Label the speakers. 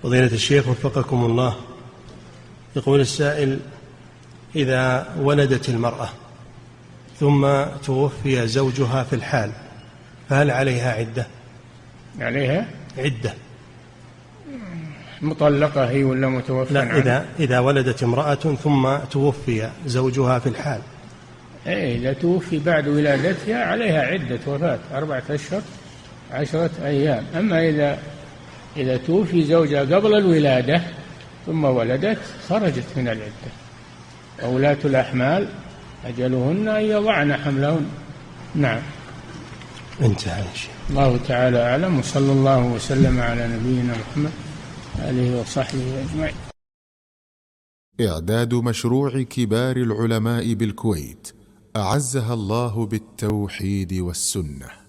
Speaker 1: فضيلة الشيخ وفقكم الله، يقول السائل: إذا ولدت المرأة ثم توفي زوجها في الحال فهل عليها عدة؟
Speaker 2: عليها
Speaker 1: عدة.
Speaker 2: مطلقة هي ولا متوفى؟
Speaker 1: لا، إذا ولدت امرأة ثم توفي زوجها في الحال.
Speaker 2: إذا توفي بعد ولادتها عليها عدة وفاة 4 أشهر 10 أيام. أما إذا توفي زوجها قبل الولادة ثم ولدت خرجت من العدة. أولاة الأحمال أجلهن أن يضعن حملهن. نعم.
Speaker 1: انتهى.
Speaker 2: الله تعالى أعلم، وصلى الله وسلم على نبينا محمد آله وصحبه أجمعين.
Speaker 3: إعداد مشروع كبار العلماء بالكويت أعزها الله بالتوحيد والسنة.